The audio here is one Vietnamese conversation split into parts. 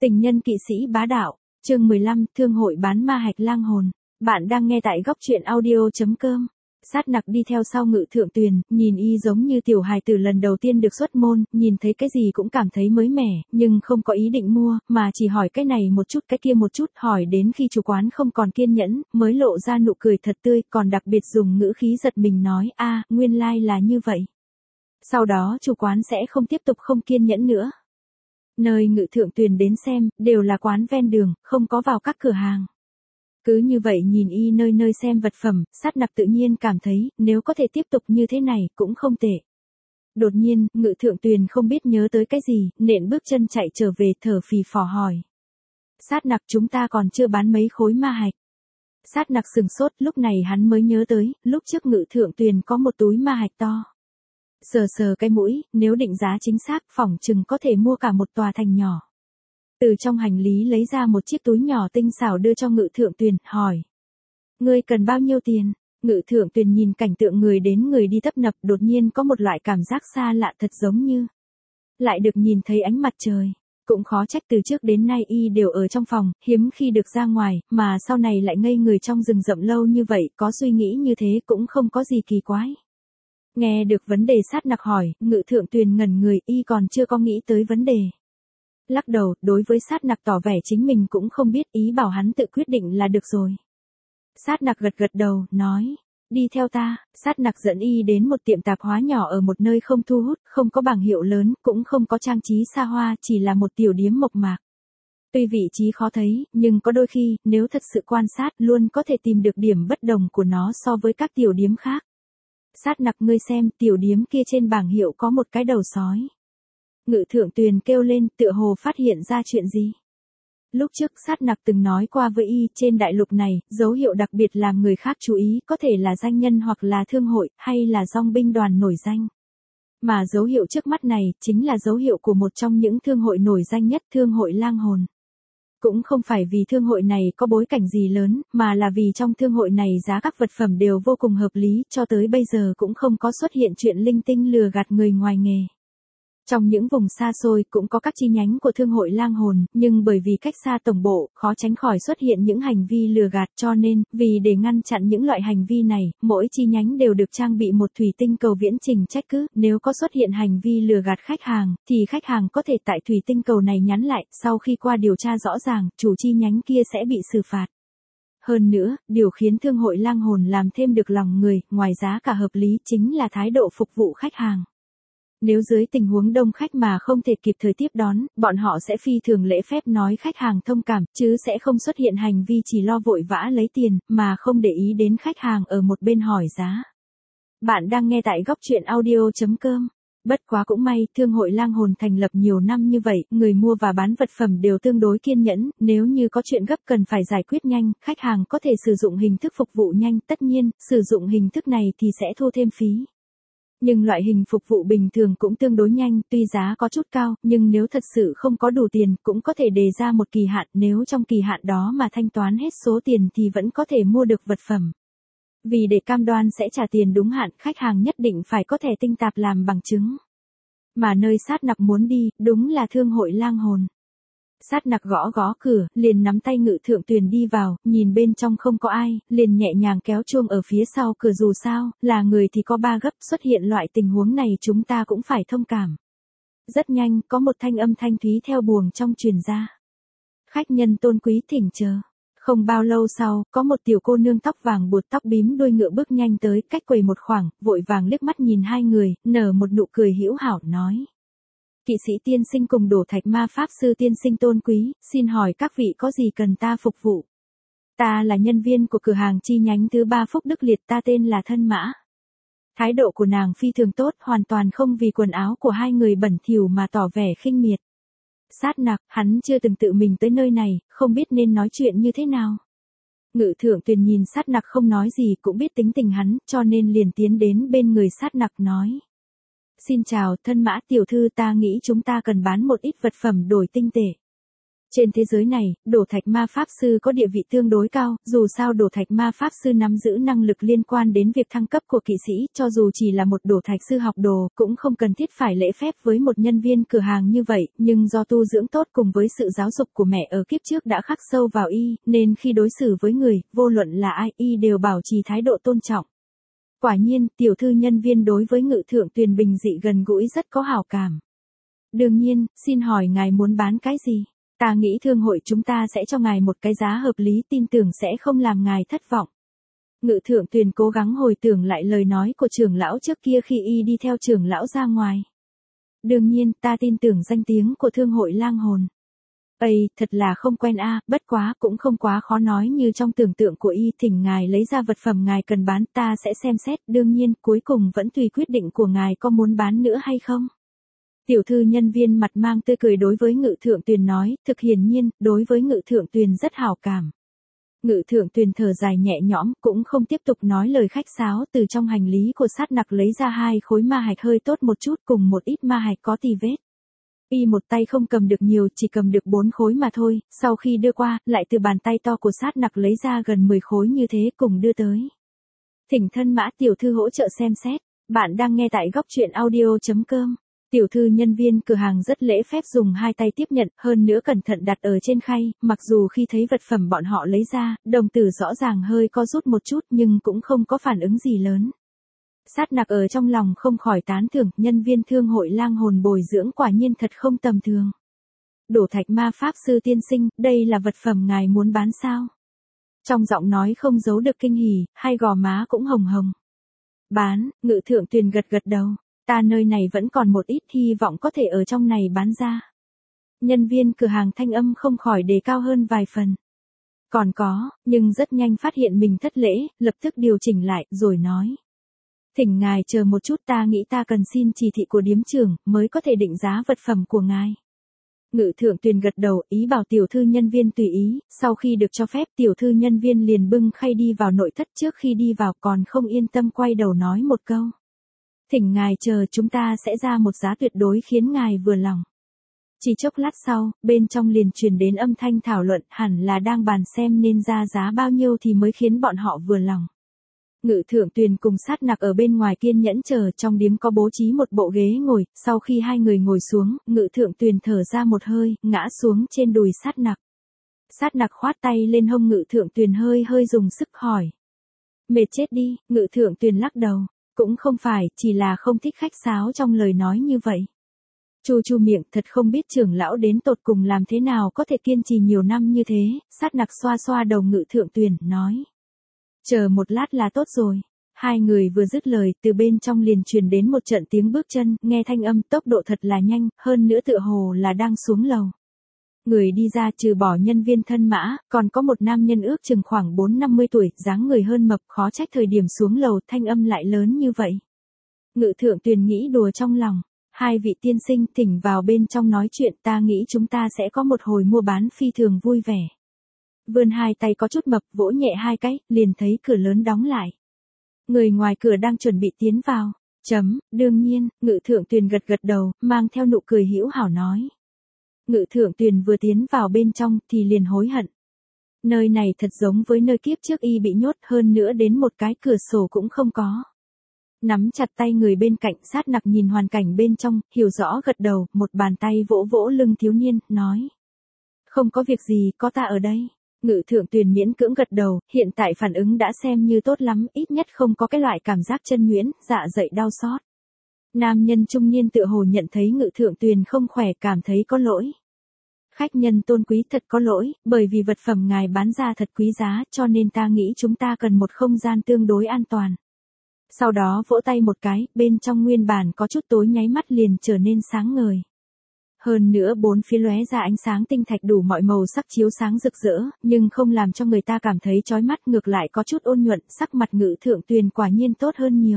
Tình nhân kỵ sĩ bá đạo, chương 15, thương hội bán ma hạch lang hồn. Bạn đang nghe tại góc truyện audio.com. Sát nặc đi theo sau Ngự Thượng Tuyền, nhìn y giống như tiểu hài tử lần đầu tiên được xuất môn, nhìn thấy cái gì cũng cảm thấy mới mẻ, nhưng không có ý định mua, mà chỉ hỏi cái này một chút cái kia một chút, hỏi đến khi chủ quán không còn kiên nhẫn, mới lộ ra nụ cười thật tươi, còn đặc biệt dùng ngữ khí giật mình nói, nguyên lai là như vậy. Sau đó chủ quán sẽ không tiếp tục không kiên nhẫn nữa. Nơi Ngự Thượng Tuyền đến xem, đều là quán ven đường, không có vào các cửa hàng. Cứ như vậy nhìn y nơi nơi xem vật phẩm, Sát nặc tự nhiên cảm thấy, nếu có thể tiếp tục như thế này, cũng không tệ. Đột nhiên, Ngự Thượng Tuyền không biết nhớ tới cái gì, nện bước chân chạy trở về thở phì phò hỏi. Sát nặc, chúng ta còn chưa bán mấy khối ma hạch. Sát nặc sừng sốt, lúc này hắn mới nhớ tới, lúc trước Ngự Thượng Tuyền có một túi ma hạch to. Sờ sờ cái mũi, nếu định giá chính xác, phỏng chừng có thể mua cả một tòa thành nhỏ. Từ trong hành lý lấy ra một chiếc túi nhỏ tinh xảo đưa cho Ngự Thượng Tuyền, hỏi. Ngươi cần bao nhiêu tiền? Ngự Thượng Tuyền nhìn cảnh tượng người đến người đi tấp nập, đột nhiên có một loại cảm giác xa lạ thật giống như. Lại được nhìn thấy ánh mặt trời. Cũng khó trách từ trước đến nay y đều ở trong phòng, hiếm khi được ra ngoài, mà sau này lại ngây người trong rừng rậm lâu như vậy, có suy nghĩ như thế cũng không có gì kỳ quái. Nghe được vấn đề Sát nặc hỏi, Ngự Thượng Tuyền ngẩn người, y còn chưa có nghĩ tới vấn đề. Lắc đầu, đối với Sát nặc tỏ vẻ chính mình cũng không biết, ý bảo hắn tự quyết định là được rồi. Sát nặc gật đầu, nói, đi theo ta. Sát nặc dẫn y đến một tiệm tạp hóa nhỏ ở một nơi không thu hút, không có bảng hiệu lớn, cũng không có trang trí xa hoa, chỉ là một tiểu điếm mộc mạc. Tuy vị trí khó thấy, nhưng có đôi khi, nếu thật sự quan sát, luôn có thể tìm được điểm bất đồng của nó so với các tiểu điếm khác. Sát nặc, ngươi xem, tiểu điếm kia trên bảng hiệu có một cái đầu sói. Ngự Thượng Tuyền kêu lên, tựa hồ phát hiện ra chuyện gì. Lúc trước Sát nặc từng nói qua với y, trên đại lục này, dấu hiệu đặc biệt làm người khác chú ý, có thể là danh nhân hoặc là thương hội, hay là dòng binh đoàn nổi danh. Mà dấu hiệu trước mắt này, chính là dấu hiệu của một trong những thương hội nổi danh nhất, thương hội lang hồn. Cũng không phải vì thương hội này có bối cảnh gì lớn, mà là vì trong thương hội này giá các vật phẩm đều vô cùng hợp lý, cho tới bây giờ cũng không có xuất hiện chuyện linh tinh lừa gạt người ngoài nghề. Trong những vùng xa xôi cũng có các chi nhánh của thương hội lang hồn, nhưng bởi vì cách xa tổng bộ, khó tránh khỏi xuất hiện những hành vi lừa gạt, cho nên, vì để ngăn chặn những loại hành vi này, mỗi chi nhánh đều được trang bị một thủy tinh cầu viễn trình trách cứ, nếu có xuất hiện hành vi lừa gạt khách hàng, thì khách hàng có thể tại thủy tinh cầu này nhắn lại, sau khi qua điều tra rõ ràng, chủ chi nhánh kia sẽ bị xử phạt. Hơn nữa, điều khiến thương hội lang hồn làm thêm được lòng người, ngoài giá cả hợp lý chính là thái độ phục vụ khách hàng. Nếu dưới tình huống đông khách mà không thể kịp thời tiếp đón, bọn họ sẽ phi thường lễ phép nói khách hàng thông cảm, chứ sẽ không xuất hiện hành vi chỉ lo vội vã lấy tiền, mà không để ý đến khách hàng ở một bên hỏi giá. Bạn đang nghe tại góc truyện audio.com. Bất quá cũng may, thương hội lang hồn thành lập nhiều năm như vậy, người mua và bán vật phẩm đều tương đối kiên nhẫn, nếu như có chuyện gấp cần phải giải quyết nhanh, khách hàng có thể sử dụng hình thức phục vụ nhanh, tất nhiên, sử dụng hình thức này thì sẽ thu thêm phí. Nhưng loại hình phục vụ bình thường cũng tương đối nhanh, tuy giá có chút cao, nhưng nếu thật sự không có đủ tiền, cũng có thể đề ra một kỳ hạn, nếu trong kỳ hạn đó mà thanh toán hết số tiền thì vẫn có thể mua được vật phẩm. Vì để cam đoan sẽ trả tiền đúng hạn, khách hàng nhất định phải có thẻ tinh tạp làm bằng chứng. Mà nơi Sát nặc muốn đi, đúng là thương hội lang hồn. Sát nặc gõ cửa, liền nắm tay Ngự Thượng Tuyền đi vào, nhìn bên trong không có ai, liền nhẹ nhàng kéo chuông ở phía sau cửa, dù sao, là người thì có ba gấp, xuất hiện loại tình huống này chúng ta cũng phải thông cảm. Rất nhanh, có một thanh âm thanh thúy theo buồng trong truyền ra. Khách nhân tôn quý thỉnh chờ. Không bao lâu sau, có một tiểu cô nương tóc vàng buộc tóc bím đuôi ngựa bước nhanh tới, cách quầy một khoảng, vội vàng liếc mắt nhìn hai người, nở một nụ cười hữu hảo nói. Kỵ sĩ tiên sinh cùng Đổ Thạch ma pháp sư tiên sinh tôn quý, xin hỏi các vị có gì cần ta phục vụ? Ta là nhân viên của cửa hàng chi nhánh thứ 3 Phúc Đức Liệt, ta tên là Thân Mã. Thái độ của nàng phi thường tốt, hoàn toàn không vì quần áo của hai người bẩn thỉu mà tỏ vẻ khinh miệt. Sát nặc, hắn chưa từng tự mình tới nơi này, không biết nên nói chuyện như thế nào. Ngự Thượng Tuyền nhìn Sát nặc không nói gì, cũng biết tính tình hắn, cho nên liền tiến đến bên người Sát nặc nói. Xin chào, Thân Mã tiểu thư, ta nghĩ chúng ta cần bán một ít vật phẩm đổi tinh tệ. Trên thế giới này, đổ thạch ma pháp sư có địa vị tương đối cao, dù sao đổ thạch ma pháp sư nắm giữ năng lực liên quan đến việc thăng cấp của kỵ sĩ, cho dù chỉ là một đổ thạch sư học đồ, cũng không cần thiết phải lễ phép với một nhân viên cửa hàng như vậy, nhưng do tu dưỡng tốt cùng với sự giáo dục của mẹ ở kiếp trước đã khắc sâu vào y, nên khi đối xử với người, vô luận là ai, y đều bảo trì thái độ tôn trọng. Quả nhiên, tiểu thư nhân viên đối với Ngự Thượng Tuyền bình dị gần gũi rất có hảo cảm. Đương nhiên, xin hỏi ngài muốn bán cái gì? Ta nghĩ thương hội chúng ta sẽ cho ngài một cái giá hợp lý, tin tưởng sẽ không làm ngài thất vọng. Ngự Thượng Tuyền cố gắng hồi tưởng lại lời nói của trưởng lão trước kia khi y đi theo trưởng lão ra ngoài. Đương nhiên, ta tin tưởng danh tiếng của thương hội lang hồn. Ây, thật là không quen bất quá cũng không quá khó nói như trong tưởng tượng của y, thỉnh ngài lấy ra vật phẩm ngài cần bán, ta sẽ xem xét, đương nhiên, cuối cùng vẫn tùy quyết định của ngài có muốn bán nữa hay không. Tiểu thư nhân viên mặt mang tươi cười đối với Ngự Thượng Tuyền nói, thực hiển nhiên, đối với Ngự Thượng Tuyền rất hảo cảm. Ngự Thượng Tuyền thở dài nhẹ nhõm, cũng không tiếp tục nói lời khách sáo, từ trong hành lý của sát nặc lấy ra 2 khối ma hạch hơi tốt một chút cùng một ít ma hạch có tì vết. Y một tay không cầm được nhiều, chỉ cầm được 4 khối mà thôi, sau khi đưa qua, lại từ bàn tay to của sát nặc lấy ra gần 10 khối như thế cùng đưa tới. Thỉnh thân mã tiểu thư hỗ trợ xem xét, bạn đang nghe tại góc truyện audio.com. Tiểu thư nhân viên cửa hàng rất lễ phép dùng 2 tay tiếp nhận, hơn nữa cẩn thận đặt ở trên khay, mặc dù khi thấy vật phẩm bọn họ lấy ra, đồng tử rõ ràng hơi co rút một chút nhưng cũng không có phản ứng gì lớn. Sát nặc ở trong lòng không khỏi tán thưởng, nhân viên thương hội lang hồn bồi dưỡng quả nhiên thật không tầm thường. Đổ thạch ma pháp sư tiên sinh, đây là vật phẩm ngài muốn bán sao? Trong giọng nói không giấu được kinh hỉ, hai gò má cũng hồng hồng. Bán, Ngự Thượng Tuyền gật gật đầu. Ta nơi này vẫn còn một ít, hy vọng có thể ở trong này bán ra. Nhân viên cửa hàng thanh âm không khỏi đề cao hơn vài phần. Còn có, nhưng rất nhanh phát hiện mình thất lễ, lập tức điều chỉnh lại, rồi nói. Thỉnh ngài chờ một chút, ta nghĩ ta cần xin chỉ thị của điếm trưởng, mới có thể định giá vật phẩm của ngài. Ngự Thượng Tuyền gật đầu, ý bảo tiểu thư nhân viên tùy ý, sau khi được cho phép tiểu thư nhân viên liền bưng khay đi vào nội thất, trước khi đi vào còn không yên tâm quay đầu nói một câu. Thỉnh ngài chờ, chúng ta sẽ ra một giá tuyệt đối khiến ngài vừa lòng. Chỉ chốc lát sau, bên trong liền truyền đến âm thanh thảo luận, hẳn là đang bàn xem nên ra giá bao nhiêu thì mới khiến bọn họ vừa lòng. Ngự Thượng Tuyền cùng sát nặc ở bên ngoài kiên nhẫn chờ, trong điếm có bố trí một bộ ghế ngồi, sau khi hai người ngồi xuống, Ngự Thượng Tuyền thở ra một hơi, ngã xuống trên đùi sát nặc. Sát nặc khoát tay lên hông Ngự Thượng Tuyền hơi dùng sức hỏi. Mệt chết đi, Ngự Thượng Tuyền lắc đầu. Cũng không phải, chỉ là không thích khách sáo trong lời nói như vậy. Chu miệng, thật không biết trưởng lão đến tột cùng làm thế nào có thể kiên trì nhiều năm như thế, sát nặc xoa xoa đầu Ngự Thượng Tuyền, nói. Chờ một lát là tốt rồi. Hai người vừa dứt lời, từ bên trong liền truyền đến một trận tiếng bước chân, nghe thanh âm tốc độ thật là nhanh, hơn nữa tựa hồ là đang xuống lầu. Người đi ra trừ bỏ nhân viên thân mã, còn có một nam nhân ước chừng khoảng 4-50 tuổi, dáng người hơn mập, khó trách thời điểm xuống lầu thanh âm lại lớn như vậy. Ngự Thượng Tuyền nghĩ đùa trong lòng, 2 vị tiên sinh thỉnh vào bên trong nói chuyện, ta nghĩ chúng ta sẽ có một hồi mua bán phi thường vui vẻ. Vươn 2 tay có chút mập, vỗ nhẹ 2 cái, liền thấy cửa lớn đóng lại. Người ngoài cửa đang chuẩn bị tiến vào. Đương nhiên, Ngự Thượng Tuyền gật gật đầu, mang theo nụ cười hữu hảo nói. Ngự Thượng Tuyền vừa tiến vào bên trong thì liền hối hận. Nơi này thật giống với nơi kiếp trước y bị nhốt, hơn nữa đến một cái cửa sổ cũng không có. Nắm chặt tay người bên cạnh, sát nặc nhìn hoàn cảnh bên trong, hiểu rõ gật đầu, một bàn tay vỗ vỗ lưng thiếu niên, nói. Không có việc gì, có ta ở đây. Ngự Thượng Tuyền miễn cưỡng gật đầu, hiện tại phản ứng đã xem như tốt lắm, ít nhất không có cái loại cảm giác chân nhuyễn, dạ dày đau xót. Nam nhân trung niên tựa hồ nhận thấy Ngự Thượng Tuyền không khỏe, cảm thấy có lỗi. Khách nhân tôn quý, thật có lỗi, bởi vì vật phẩm ngài bán ra thật quý giá, cho nên ta nghĩ chúng ta cần một không gian tương đối an toàn. Sau đó vỗ tay một cái, bên trong nguyên bản có chút tối nháy mắt liền trở nên sáng ngời. Hơn nữa bốn phía lóe ra ánh sáng tinh thạch đủ mọi màu sắc chiếu sáng rực rỡ, nhưng không làm cho người ta cảm thấy chói mắt, ngược lại có chút ôn nhuận, sắc mặt Ngự Thượng Tuyền quả nhiên tốt hơn nhiều.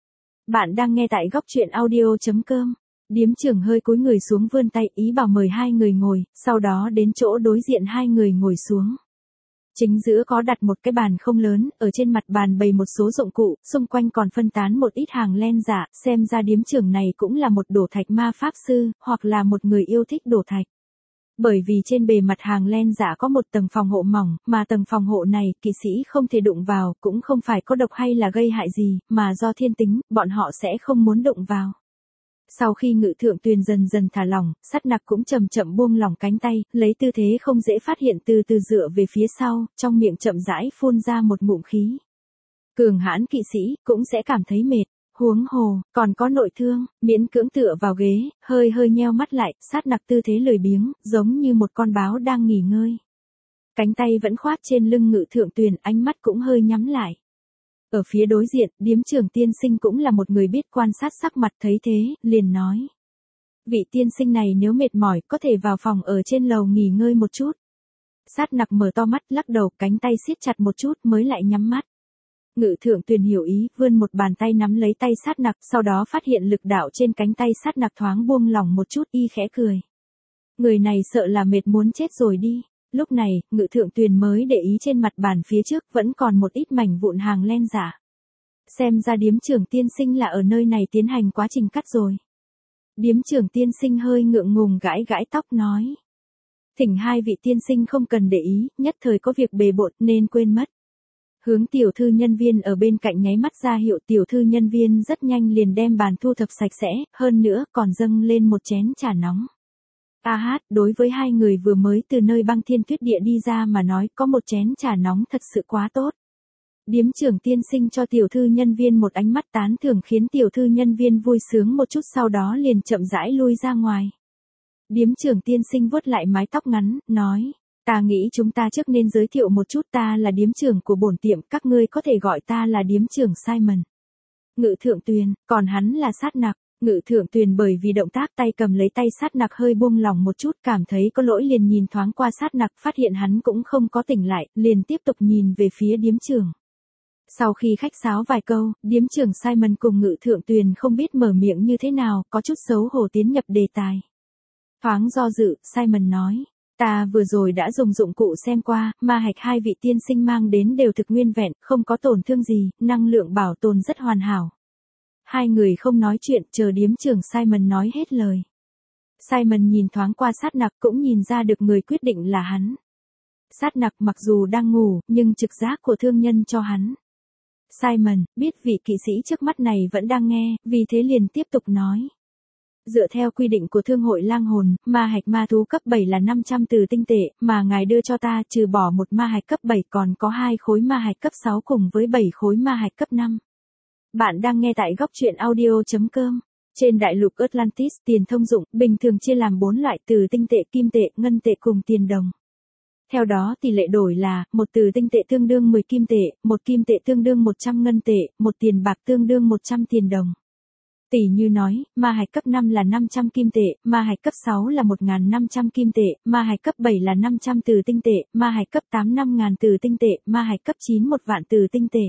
Bạn đang nghe tại góc truyện audio.com. Điếm trưởng hơi cúi người xuống vươn tay ý bảo mời 2 người ngồi, sau đó đến chỗ đối diện 2 người ngồi xuống. Chính giữa có đặt một cái bàn không lớn, ở trên mặt bàn bày một số dụng cụ, xung quanh còn phân tán một ít hàng len giả, xem ra điếm trưởng này cũng là một đổ thạch ma pháp sư, hoặc là một người yêu thích đổ thạch. Bởi vì trên bề mặt hàng len giả có một tầng phòng hộ mỏng, mà tầng phòng hộ này, kỵ sĩ không thể đụng vào, cũng không phải có độc hay là gây hại gì, mà do thiên tính, bọn họ sẽ không muốn đụng vào. Sau khi Ngự Thượng Tuyền dần dần thả lỏng, Sát Nặc cũng chậm chậm buông lỏng cánh tay, lấy tư thế không dễ phát hiện từ từ dựa về phía sau, trong miệng chậm rãi phun ra một ngụm khí. Cường hãn kỵ sĩ, cũng sẽ cảm thấy mệt. Huống hồ, còn có nội thương, miễn cưỡng tựa vào ghế, hơi hơi nheo mắt lại, Sát Nặc tư thế lười biếng, giống như một con báo đang nghỉ ngơi. Cánh tay vẫn khoác trên lưng Ngự Thượng Tuyền, ánh mắt cũng hơi nhắm lại. Ở phía đối diện, Điếm trưởng tiên sinh cũng là một người biết quan sát sắc mặt, thấy thế, liền nói. Vị tiên sinh này nếu mệt mỏi, có thể vào phòng ở trên lầu nghỉ ngơi một chút. Sát Nặc mở to mắt, lắc đầu, cánh tay siết chặt một chút mới lại nhắm mắt. Ngự Thượng Tuyền hiểu ý, vươn một bàn tay nắm lấy tay Sát Nặc, sau đó phát hiện lực đạo trên cánh tay Sát Nặc thoáng buông lỏng một chút, y khẽ cười. Người này sợ là mệt muốn chết rồi đi. Lúc này, Ngự Thượng Tuyền mới để ý trên mặt bàn phía trước vẫn còn một ít mảnh vụn hàng len giả. Xem ra Điếm trưởng tiên sinh là ở nơi này tiến hành quá trình cắt rồi. Điếm trưởng tiên sinh hơi ngượng ngùng gãi gãi tóc nói. Thỉnh hai vị tiên sinh không cần để ý, nhất thời có việc bề bộn nên quên mất. Hướng tiểu thư nhân viên ở bên cạnh nháy mắt ra hiệu, tiểu thư nhân viên rất nhanh liền đem bàn thu thập sạch sẽ, hơn nữa còn dâng lên một chén trà nóng. Đối với hai người vừa mới từ nơi băng thiên tuyết địa đi ra mà nói, có một chén trà nóng thật sự quá tốt. Điếm trưởng tiên sinh cho tiểu thư nhân viên một ánh mắt tán thưởng khiến tiểu thư nhân viên vui sướng một chút, sau đó liền chậm rãi lui ra ngoài. Điếm trưởng tiên sinh vuốt lại mái tóc ngắn, nói. Ta nghĩ chúng ta trước nên giới thiệu một chút, ta là điếm trưởng của bổn tiệm, các ngươi có thể gọi ta là điếm trưởng Simon. Ngự Thượng Tuyền, còn hắn là Sát Nặc. Ngự Thượng Tuyền bởi vì động tác tay cầm lấy tay Sát Nặc hơi buông lỏng một chút, cảm thấy có lỗi liền nhìn thoáng qua Sát Nặc, phát hiện hắn cũng không có tỉnh lại, liền tiếp tục nhìn về phía điếm trưởng. Sau khi khách sáo vài câu, điếm trưởng Simon cùng Ngự Thượng Tuyền không biết mở miệng như thế nào, có chút xấu hổ tiến nhập đề tài. Thoáng do dự, Simon nói. Ta vừa rồi đã dùng dụng cụ xem qua, ma hạch hai vị tiên sinh mang đến đều thực nguyên vẹn, không có tổn thương gì, năng lượng bảo tồn rất hoàn hảo. Hai người không nói chuyện, chờ điếm trưởng Simon nói hết lời. Simon nhìn thoáng qua Sát Nặc cũng nhìn ra được người quyết định là hắn. Sát Nặc mặc dù đang ngủ, nhưng trực giác của thương nhân cho hắn. Simon, biết vị kỵ sĩ trước mắt này vẫn đang nghe, vì thế liền tiếp tục nói. Dựa theo quy định của Thương hội Lang Hồn, ma hạch ma thú cấp 7 là 500 từ tinh tệ, mà ngài đưa cho ta trừ bỏ một ma hạch cấp 7 còn có 2 khối ma hạch cấp 6 cùng với 7 khối ma hạch cấp 5. Bạn đang nghe tại góc truyện audio.com. Trên đại lục Atlantis, tiền thông dụng, bình thường chia làm 4 loại từ tinh tệ, kim tệ, ngân tệ cùng tiền đồng. Theo đó tỷ lệ đổi là, một từ tinh tệ tương đương 10 kim tệ, một kim tệ tương đương 100 ngân tệ, một tiền bạc tương đương 100 tiền đồng. Tỷ như nói, ma hạch cấp 5 là 500 kim tệ, ma hạch cấp 6 là 1.500 kim tệ, ma hạch cấp 7 là 500 từ tinh tệ, ma hạch cấp 8 5.000 từ tinh tệ, ma hạch cấp 9 1 vạn từ tinh tệ.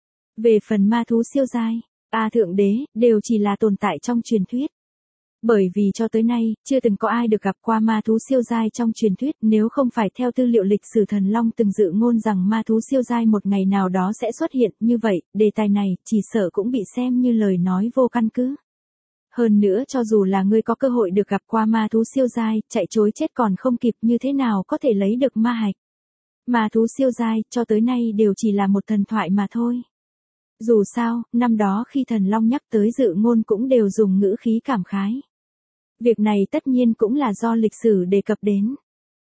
Về phần ma thú siêu giai, Thượng Đế, đều chỉ là tồn tại trong truyền thuyết. Bởi vì cho tới nay, chưa từng có ai được gặp qua ma thú siêu giai trong truyền thuyết, nếu không phải theo tư liệu lịch sử Thần Long từng dự ngôn rằng ma thú siêu giai một ngày nào đó sẽ xuất hiện, như vậy, đề tài này, chỉ sợ cũng bị xem như lời nói vô căn cứ. Hơn nữa cho dù là ngươi có cơ hội được gặp qua ma thú siêu giai, chạy trối chết còn không kịp, như thế nào có thể lấy được ma hạch. Ma thú siêu giai, cho tới nay đều chỉ là một thần thoại mà thôi. Dù sao, năm đó khi Thần Long nhắc tới dự ngôn cũng đều dùng ngữ khí cảm khái. Việc này tất nhiên cũng là do lịch sử đề cập đến.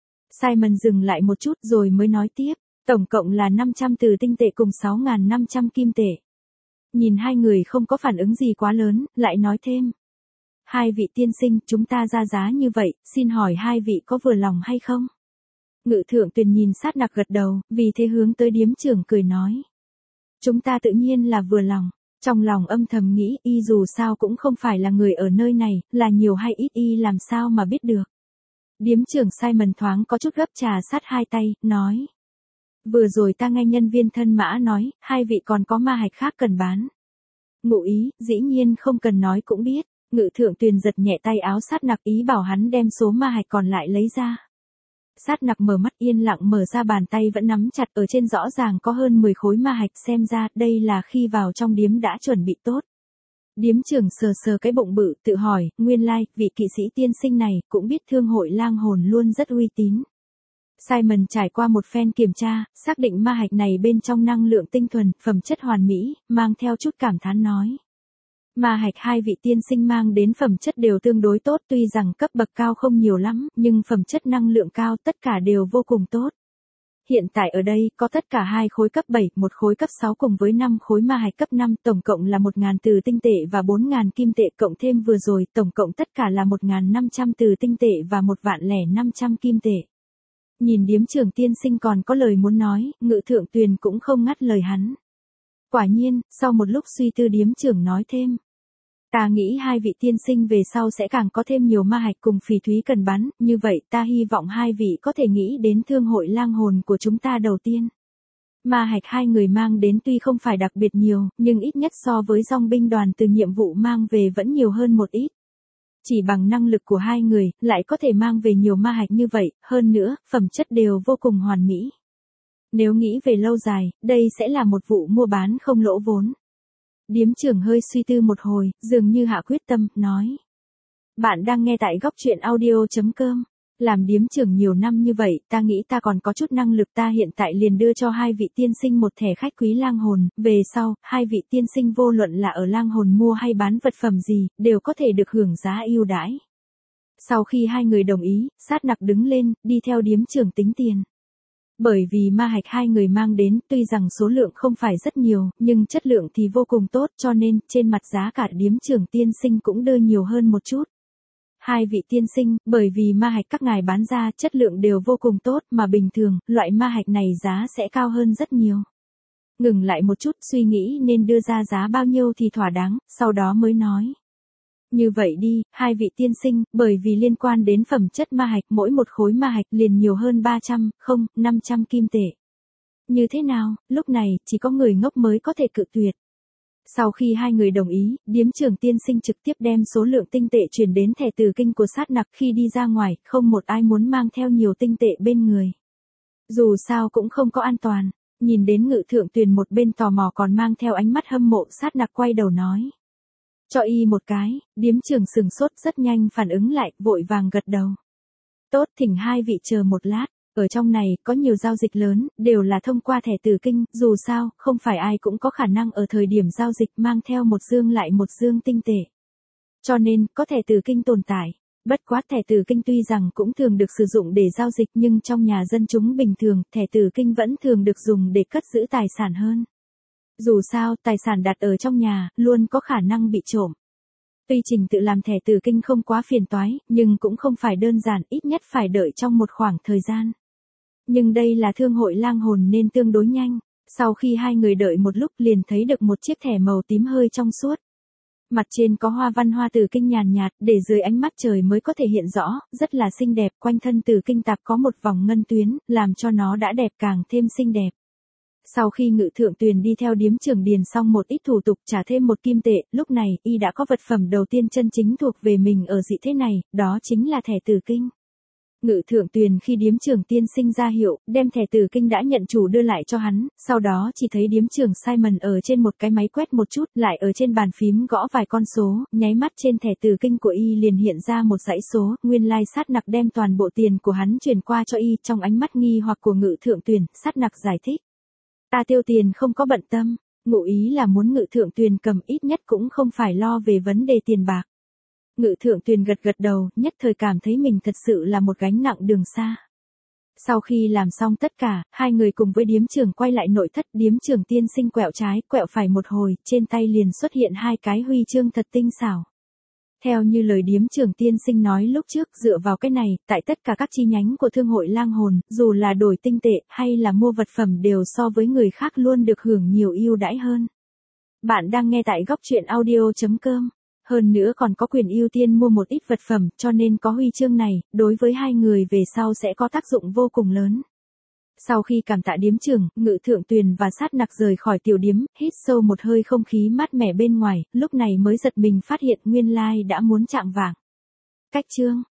Simon dừng lại một chút rồi mới nói tiếp, tổng cộng là 500 từ tinh tệ cùng 6.500 kim tệ. Nhìn hai người không có phản ứng gì quá lớn, lại nói thêm. Hai vị tiên sinh, chúng ta ra giá như vậy, xin hỏi hai vị có vừa lòng hay không? Ngự Thượng Tuyền nhìn Sát Nặc gật đầu, vì thế hướng tới điếm trưởng cười nói. Chúng ta tự nhiên là vừa lòng. Trong lòng âm thầm nghĩ, y dù sao cũng không phải là người ở nơi này, là nhiều hay ít y làm sao mà biết được. Điếm trưởng Simon thoáng có chút gấp trà sát hai tay, nói. Vừa rồi ta nghe nhân viên thân mã nói, hai vị còn có ma hạch khác cần bán. Ngụ ý, dĩ nhiên không cần nói cũng biết. Ngự Thượng Tuyền giật nhẹ tay áo Sát Nặc, ý bảo hắn đem số ma hạch còn lại lấy ra. Sát Nặc mở mắt yên lặng mở ra bàn tay vẫn nắm chặt, ở trên rõ ràng có hơn 10 khối ma hạch, xem ra đây là khi vào trong điếm đã chuẩn bị tốt. Điếm trưởng sờ sờ cái bụng bự, tự hỏi, nguyên lai, vị kỵ sĩ tiên sinh này, cũng biết thương hội lang hồn luôn rất uy tín. Simon trải qua một phen kiểm tra, xác định ma hạch này bên trong năng lượng tinh thuần, phẩm chất hoàn mỹ, mang theo chút cảm thán nói. Ma hạch hai vị tiên sinh mang đến phẩm chất đều tương đối tốt, tuy rằng cấp bậc cao không nhiều lắm, nhưng phẩm chất năng lượng cao tất cả đều vô cùng tốt. Hiện tại ở đây có tất cả 2 khối cấp 7, 1 khối cấp 6 cùng với 5 khối ma hạch cấp 5, tổng cộng là 1.000 từ tinh tệ và 4.000 kim tệ, cộng thêm vừa rồi, tổng cộng tất cả là 1.500 từ tinh tệ và 1.500 kim tệ. Nhìn điếm trưởng tiên sinh còn có lời muốn nói, Ngự Thượng Tuyền cũng không ngắt lời hắn. Quả nhiên, sau một lúc suy tư điếm trưởng nói thêm. Ta nghĩ hai vị tiên sinh về sau sẽ càng có thêm nhiều ma hạch cùng phỉ thúy cần bắn, như vậy ta hy vọng hai vị có thể nghĩ đến thương hội lang hồn của chúng ta đầu tiên. Ma hạch hai người mang đến tuy không phải đặc biệt nhiều, nhưng ít nhất so với dòng binh đoàn từ nhiệm vụ mang về vẫn nhiều hơn một ít. Chỉ bằng năng lực của hai người, lại có thể mang về nhiều ma hạch như vậy, hơn nữa, phẩm chất đều vô cùng hoàn mỹ. Nếu nghĩ về lâu dài, đây sẽ là một vụ mua bán không lỗ vốn. Điếm trưởng hơi suy tư một hồi, dường như hạ quyết tâm, nói. Bạn đang nghe tại góc truyện audio.com. Làm điếm trưởng nhiều năm như vậy, ta nghĩ ta còn có chút năng lực, ta hiện tại liền đưa cho hai vị tiên sinh một thẻ khách quý lang hồn, về sau, hai vị tiên sinh vô luận là ở lang hồn mua hay bán vật phẩm gì, đều có thể được hưởng giá ưu đãi. Sau khi hai người đồng ý, Sát Nặc đứng lên, đi theo điếm trưởng tính tiền. Bởi vì ma hạch hai người mang đến, tuy rằng số lượng không phải rất nhiều, nhưng chất lượng thì vô cùng tốt, cho nên, trên mặt giá cả điếm trưởng tiên sinh cũng đưa nhiều hơn một chút. Hai vị tiên sinh, bởi vì ma hạch các ngài bán ra chất lượng đều vô cùng tốt, mà bình thường, loại ma hạch này giá sẽ cao hơn rất nhiều. Ngừng lại một chút, suy nghĩ nên đưa ra giá bao nhiêu thì thỏa đáng, sau đó mới nói. Như vậy đi, hai vị tiên sinh, bởi vì liên quan đến phẩm chất ma hạch, mỗi một khối ma hạch liền nhiều hơn 500 kim tệ. Như thế nào, lúc này, chỉ có người ngốc mới có thể cự tuyệt. Sau khi hai người đồng ý, điếm trưởng tiên sinh trực tiếp đem số lượng tinh tệ chuyển đến thẻ từ kinh của Sát Nặc, khi đi ra ngoài, không một ai muốn mang theo nhiều tinh tệ bên người. Dù sao cũng không có an toàn, nhìn đến Ngự Thượng Tuyền một bên tò mò còn mang theo ánh mắt hâm mộ, Sát Nặc quay đầu nói. Cho y một cái, điếm trưởng sừng sốt rất nhanh phản ứng lại, vội vàng gật đầu. Tốt, thỉnh hai vị chờ một lát. Ở trong này, có nhiều giao dịch lớn, đều là thông qua thẻ từ kinh, dù sao, không phải ai cũng có khả năng ở thời điểm giao dịch mang theo một dương lại một dương tinh tệ. Cho nên, có thẻ từ kinh tồn tại. Bất quá thẻ từ kinh tuy rằng cũng thường được sử dụng để giao dịch, nhưng trong nhà dân chúng bình thường, thẻ từ kinh vẫn thường được dùng để cất giữ tài sản hơn. Dù sao, tài sản đặt ở trong nhà, luôn có khả năng bị trộm. Tuy trình tự làm thẻ từ kinh không quá phiền toái, nhưng cũng không phải đơn giản, ít nhất phải đợi trong một khoảng thời gian. Nhưng đây là thương hội lang hồn nên tương đối nhanh. Sau khi hai người đợi một lúc liền thấy được một chiếc thẻ màu tím hơi trong suốt. Mặt trên có hoa văn hoa tử kinh nhàn nhạt, để dưới ánh mắt trời mới có thể hiện rõ, rất là xinh đẹp, quanh thân tử kinh tạp có một vòng ngân tuyến, làm cho nó đã đẹp càng thêm xinh đẹp. Sau khi Ngự Thượng Tuyền đi theo điếm trưởng điền xong một ít thủ tục trả thêm một kim tệ, lúc này, y đã có vật phẩm đầu tiên chân chính thuộc về mình ở dị thế này, đó chính là thẻ tử kinh. Ngự Thượng Tuyền khi điếm trưởng tiên sinh ra hiệu, đem thẻ tử kinh đã nhận chủ đưa lại cho hắn, sau đó chỉ thấy điếm trưởng Simon ở trên một cái máy quét một chút, lại ở trên bàn phím gõ vài con số, nháy mắt trên thẻ tử kinh của y liền hiện ra một dãy số, nguyên lai Sát Nặc đem toàn bộ tiền của hắn chuyển qua cho y, trong ánh mắt nghi hoặc của Ngự Thượng Tuyền, Sát Nặc giải thích. Ta tiêu tiền không có bận tâm, ngụ ý là muốn Ngự Thượng Tuyền cầm ít nhất cũng không phải lo về vấn đề tiền bạc. Ngự Thượng Tuyền gật gật đầu, nhất thời cảm thấy mình thật sự là một gánh nặng đường xa. Sau khi làm xong tất cả, hai người cùng với điếm trưởng quay lại nội thất, điếm trưởng tiên sinh quẹo trái, quẹo phải một hồi, trên tay liền xuất hiện hai cái huy chương thật tinh xảo. Theo như lời điếm trưởng tiên sinh nói lúc trước, dựa vào cái này, tại tất cả các chi nhánh của thương hội lang hồn, dù là đổi tinh tệ hay là mua vật phẩm đều so với người khác luôn được hưởng nhiều ưu đãi hơn. Bạn đang nghe tại góc truyện audio.com. Hơn nữa còn có quyền ưu tiên mua một ít vật phẩm, cho nên có huy chương này, đối với hai người về sau sẽ có tác dụng vô cùng lớn. Sau khi cảm tạ điếm trưởng, Ngự Thượng Tuyền và Sát Nặc rời khỏi tiểu điếm, hít sâu một hơi không khí mát mẻ bên ngoài, lúc này mới giật mình phát hiện nguyên lai đã muốn chạng vạng. Cách chương